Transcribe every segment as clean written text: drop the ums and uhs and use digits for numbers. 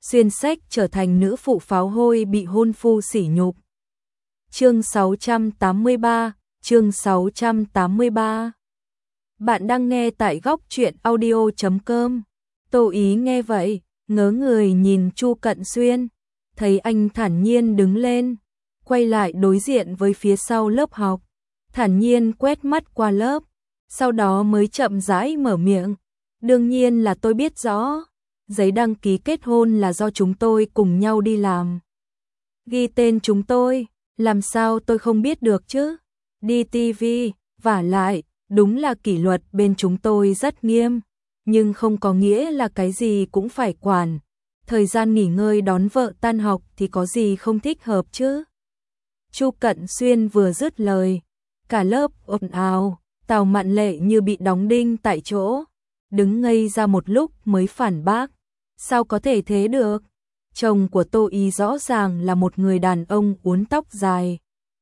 xuyên sách trở thành nữ phụ pháo hôi bị hôn phu sỉ nhục. Chương 683. Bạn đang nghe tại góc truyện audio.com. Tô Ý nghe vậy, ngớ người nhìn Chu Cận Xuyên, thấy anh thản nhiên đứng lên, quay lại đối diện với phía sau lớp học, thản nhiên quét mắt qua lớp, sau đó mới chậm rãi mở miệng. Đương nhiên là tôi biết rõ, giấy đăng ký kết hôn là do chúng tôi cùng nhau đi làm. Ghi tên chúng tôi, làm sao tôi không biết được chứ? Đi tivi, vả lại, đúng là kỷ luật bên chúng tôi rất nghiêm, nhưng không có nghĩa là cái gì cũng phải quản. Thời gian nghỉ ngơi đón vợ tan học thì có gì không thích hợp chứ? Chu Cận Xuyên vừa dứt lời, cả lớp ồn ào, Tào Mạn Lệ như bị đóng đinh tại chỗ, đứng ngây ra một lúc mới phản bác. Sao có thể thế được? Chồng của Tô Ý rõ ràng là một người đàn ông uốn tóc dài.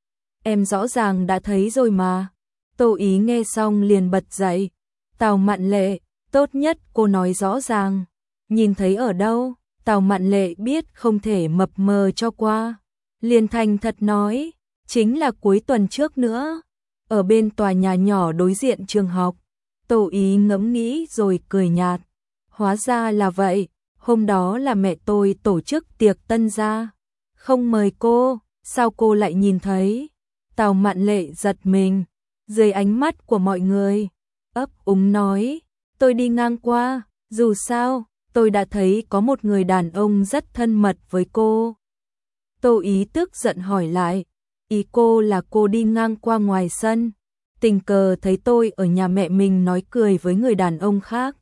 Em rõ ràng đã thấy rồi mà. Tô Ý nghe xong liền bật dậy. Tào Mạn Lệ, tốt nhất cô nói rõ ràng. Nhìn thấy ở đâu? Tào Mạn Lệ biết không thể mập mờ cho qua. Liền thành thật nói, chính là cuối tuần trước nữa. Ở bên tòa nhà nhỏ đối diện trường học. Tô Ý ngẫm nghĩ rồi cười nhạt. Hóa ra là vậy, hôm đó là mẹ tôi tổ chức tiệc tân gia. Không mời cô, sao cô lại nhìn thấy? Tào Mạn Lệ giật mình, dưới ánh mắt của mọi người, ấp úng nói, tôi đi ngang qua, dù sao, tôi đã thấy có một người đàn ông rất thân mật với cô. Tô Ý tức giận hỏi lại, ý cô là cô đi ngang qua ngoài sân, tình cờ thấy tôi ở nhà mẹ mình nói cười với người đàn ông khác,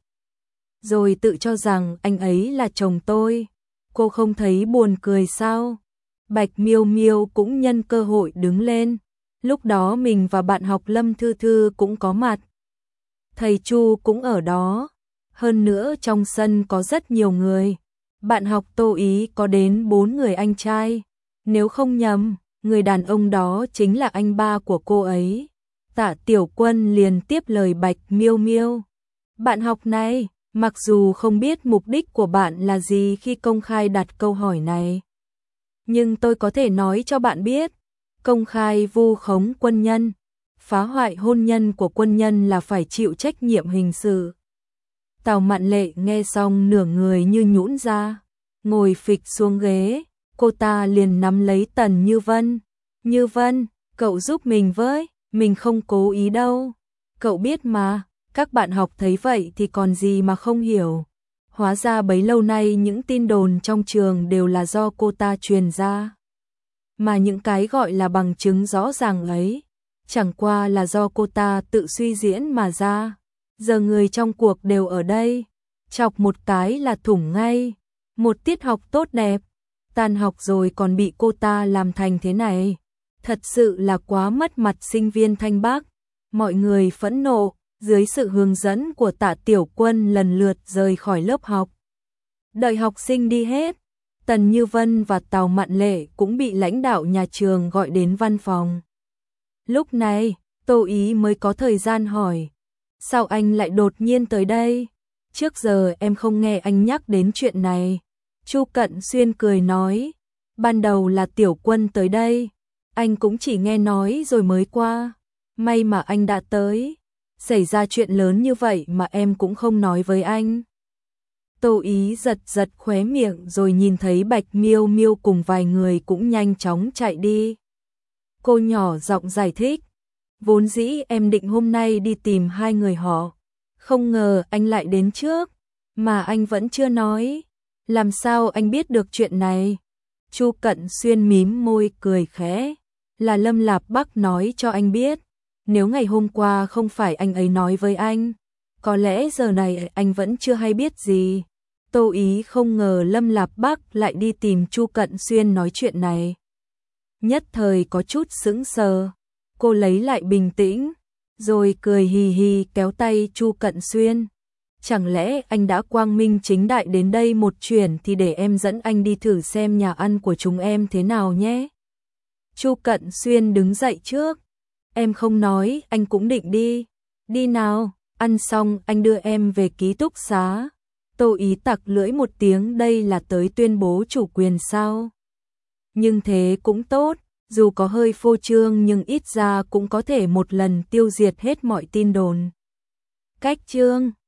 rồi tự cho rằng anh ấy là chồng tôi. Cô không thấy buồn cười sao? Bạch Miêu Miêu cũng nhân cơ hội đứng lên. Lúc đó mình và bạn học Lâm Thư Thư cũng có mặt. Thầy Chu cũng ở đó. Hơn nữa trong sân có rất nhiều người. Bạn học Tô Ý có đến 4 người anh trai. Nếu không nhầm, người đàn ông đó chính là anh ba của cô ấy. Tạ Tiểu Quân liền tiếp lời Bạch Miêu Miêu. Bạn học này, mặc dù không biết mục đích của bạn là gì khi công khai đặt câu hỏi này, nhưng tôi có thể nói cho bạn biết, công khai vu khống quân nhân, phá hoại hôn nhân của quân nhân là phải chịu trách nhiệm hình sự. Tào Mạn Lệ nghe xong nửa người như nhũn ra, ngồi phịch xuống ghế, cô ta liền nắm lấy Tần Như Vân. Như Vân, cậu giúp mình với, mình không cố ý đâu. Cậu biết mà, các bạn học thấy vậy thì còn gì mà không hiểu. Hóa ra bấy lâu nay những tin đồn trong trường đều là do cô ta truyền ra. Mà những cái gọi là bằng chứng rõ ràng ấy, chẳng qua là do cô ta tự suy diễn mà ra. Giờ người trong cuộc đều ở đây, chọc một cái là thủng ngay. Một tiết học tốt đẹp, tan học rồi còn bị cô ta làm thành thế này. Thật sự là quá mất mặt sinh viên Thanh Bắc. Mọi người phẫn nộ, dưới sự hướng dẫn của Tạ Tiểu Quân lần lượt rời khỏi lớp học. Đợi học sinh đi hết, Tần Như Vân và Tào Mạn Lệ cũng bị lãnh đạo nhà trường gọi đến văn phòng. Lúc này, Tô Ý mới có thời gian hỏi, sao anh lại đột nhiên tới đây? Trước giờ em không nghe anh nhắc đến chuyện này. Chu Cận Xuyên cười nói, ban đầu là Tiểu Quân tới đây, anh cũng chỉ nghe nói rồi mới qua. May mà anh đã tới. Xảy ra chuyện lớn như vậy mà em cũng không nói với anh. Tô Ý giật giật khóe miệng rồi nhìn thấy Bạch Miêu Miêu cùng vài người cũng nhanh chóng chạy đi. Cô nhỏ giọng giải thích, vốn dĩ em định hôm nay đi tìm hai người họ, không ngờ anh lại đến trước, mà anh vẫn chưa nói. Làm sao anh biết được chuyện này? Chu Cận Xuyên mím môi cười khẽ, là Lâm Lạp Bắc nói cho anh biết. Nếu ngày hôm qua không phải anh ấy nói với anh, có lẽ giờ này anh vẫn chưa hay biết gì. Tô Ý không ngờ Lâm Lạp Bắc lại đi tìm Chu Cận Xuyên nói chuyện này. Nhất thời có chút sững sờ, cô lấy lại bình tĩnh, rồi cười hì hì kéo tay Chu Cận Xuyên. Chẳng lẽ anh đã quang minh chính đại đến đây một chuyến thì để em dẫn anh đi thử xem nhà ăn của chúng em thế nào nhé. Chu Cận Xuyên đứng dậy trước. Em không nói, anh cũng định đi. Đi nào, ăn xong anh đưa em về ký túc xá. Tô Ý tặc lưỡi một tiếng, đây là tới tuyên bố chủ quyền sao? Nhưng thế cũng tốt, dù có hơi phô trương nhưng ít ra cũng có thể một lần tiêu diệt hết mọi tin đồn. Cách chương